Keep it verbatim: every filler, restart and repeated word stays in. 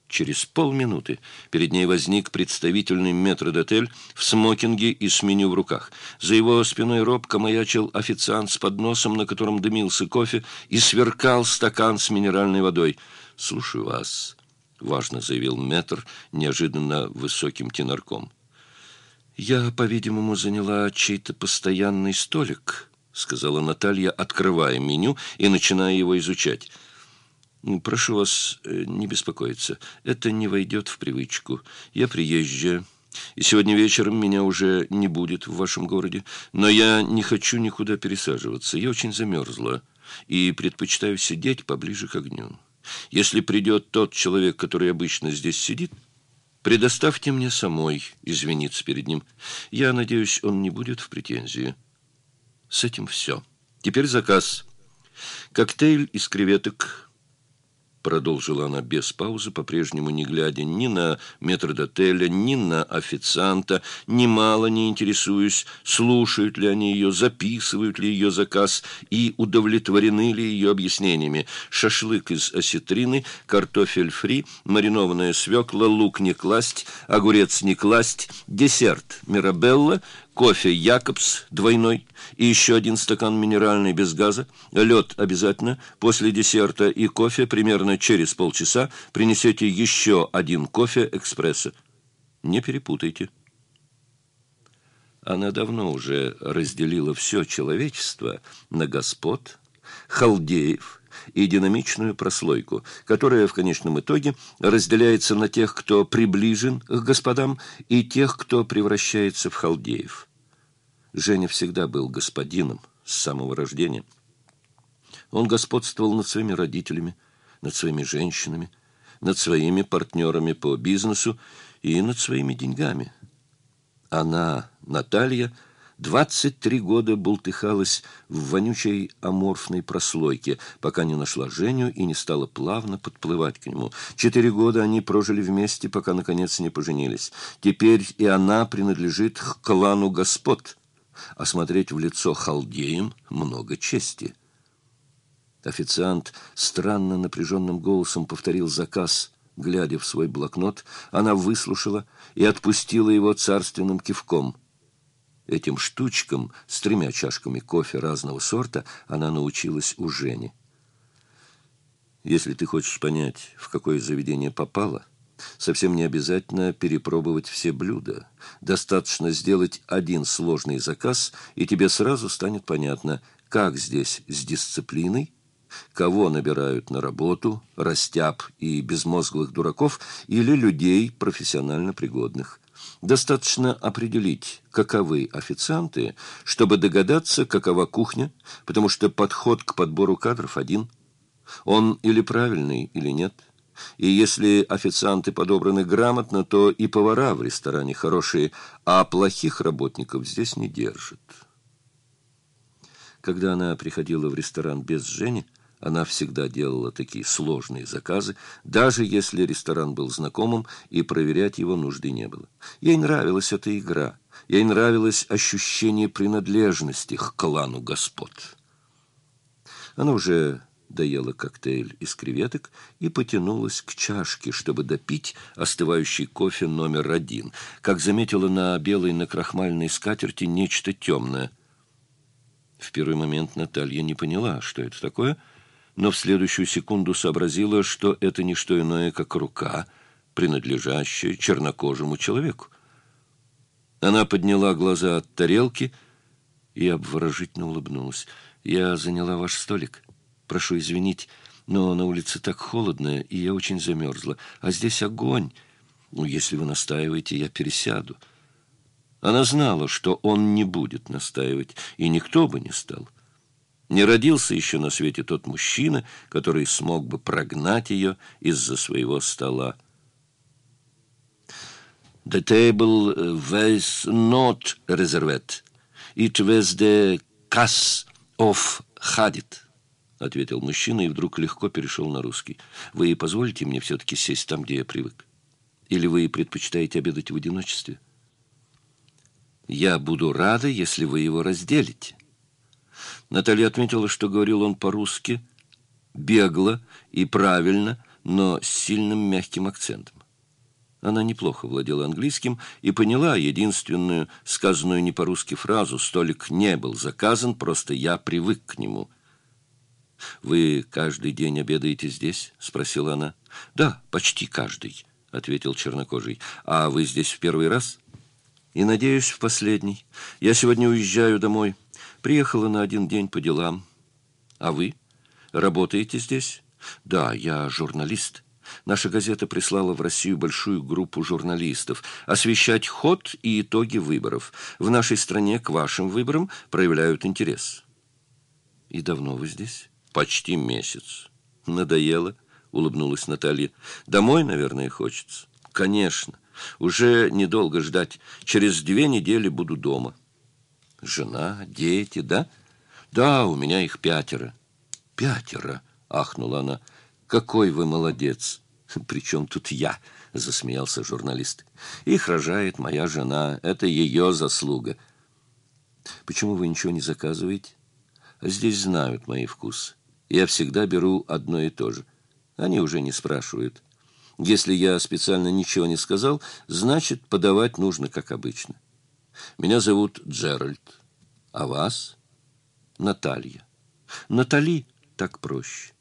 Через полминуты перед ней возник представительный метрдотель в смокинге и с меню в руках. За его спиной робко маячил официант с подносом, на котором дымился кофе, и сверкал стакан с минеральной водой. «Слушаю вас», — важно заявил метр неожиданно высоким тенорком. «Я, по-видимому, заняла чей-то постоянный столик», — сказала Наталья, открывая меню и начиная его изучать. «Прошу вас не беспокоиться. Это не войдет в привычку. Я приезжая, и сегодня вечером меня уже не будет в вашем городе. Но я не хочу никуда пересаживаться. Я очень замерзла и предпочитаю сидеть поближе к огню. Если придет тот человек, который обычно здесь сидит, предоставьте мне самой извиниться перед ним. Я надеюсь, он не будет в претензии. С этим все. Теперь заказ. Коктейль из креветок». Продолжила она без паузы, по-прежнему не глядя ни на метрдотеля, ни на официанта, немало не интересуясь, слушают ли они ее, записывают ли ее заказ и удовлетворены ли ее объяснениями. Шашлык из осетрины, картофель фри, маринованная свекла, лук не класть, огурец не класть, десерт мирабелла, кофе Якобс двойной и еще один стакан минеральный без газа, лед обязательно, после десерта и кофе примерно через полчаса принесете еще один кофе экспрессо. Не перепутайте. Она давно уже разделила все человечество на господ, халдеев и динамичную прослойку, которая в конечном итоге разделяется на тех, кто приближен к господам, и тех, кто превращается в халдеев. Женя всегда был господином с самого рождения. Он господствовал над своими родителями, над своими женщинами, над своими партнерами по бизнесу и над своими деньгами. Она, Наталья, двадцать три года бултыхалась в вонючей аморфной прослойке, пока не нашла Женю и не стала плавно подплывать к нему. Четыре года они прожили вместе, пока, наконец, не поженились. Теперь и она принадлежит к клану господ, а смотреть в лицо халдеям много чести. Официант странно напряженным голосом повторил заказ, глядя в свой блокнот. Она выслушала и отпустила его царственным кивком. Этим штучкам с тремя чашками кофе разного сорта она научилась у Жени. Если ты хочешь понять, в какое заведение попала, совсем не обязательно перепробовать все блюда. Достаточно сделать один сложный заказ, и тебе сразу станет понятно, как здесь с дисциплиной, кого набирают на работу, растяб и безмозглых дураков или людей профессионально пригодных. Достаточно определить, каковы официанты, чтобы догадаться, какова кухня, потому что подход к подбору кадров один. Он или правильный, или нет. И если официанты подобраны грамотно, то и повара в ресторане хорошие, а плохих работников здесь не держат. Когда она приходила в ресторан без Жени, она всегда делала такие сложные заказы, даже если ресторан был знакомым, и проверять его нужды не было. Ей нравилась эта игра, ей нравилось ощущение принадлежности к клану господ. Она уже доела коктейль из креветок и потянулась к чашке, чтобы допить остывающий кофе номер один, как заметила на белой накрахмальной скатерти нечто темное. В первый момент Наталья не поняла, что это такое, но в следующую секунду сообразила, что это не что иное, как рука, принадлежащая чернокожему человеку. Она подняла глаза от тарелки и обворожительно улыбнулась. «Я заняла ваш столик. Прошу извинить, но на улице так холодно, и я очень замерзла. А здесь огонь. Ну, если вы настаиваете, я пересяду». Она знала, что он не будет настаивать, и никто бы не стал. Не родился еще на свете тот мужчина, который смог бы прогнать ее из-за своего стола. «The table was not reserved. It was the cast of Hadid», — ответил мужчина и вдруг легко перешел на русский. «Вы позволите мне все-таки сесть там, где я привык? Или вы предпочитаете обедать в одиночестве? Я буду рада, если вы его разделите». Наталья отметила, что говорил он по-русски, бегло и правильно, но с сильным мягким акцентом. Она неплохо владела английским и поняла единственную сказанную не по-русски фразу: «Столик не был заказан, просто я привык к нему». «Вы каждый день обедаете здесь?» — спросила она. «Да, почти каждый», — ответил чернокожий. «А вы здесь в первый раз?» «И, надеюсь, в последний. Я сегодня уезжаю домой. Приехала на один день по делам. А вы? Работаете здесь?» «Да, я журналист. Наша газета прислала в Россию большую группу журналистов освещать ход и итоги выборов. В нашей стране к вашим выборам проявляют интерес». «И давно вы здесь?» «Почти месяц». «Надоело?» — улыбнулась Наталья. «Домой, наверное, хочется». «Конечно. Уже недолго ждать. Через две недели буду дома». «Жена, дети, да?» «Да, у меня их пятеро». «Пятеро?» — ахнула она. «Какой вы молодец!» «При чем тут я?» — засмеялся журналист. «Их рожает моя жена. Это ее заслуга». «Почему вы ничего не заказываете?» «Здесь знают мои вкусы. Я всегда беру одно и то же. Они уже не спрашивают. Если я специально ничего не сказал, значит, подавать нужно, как обычно. Меня зовут Джеральд. А вас?» «Наталья». «Натали» так проще.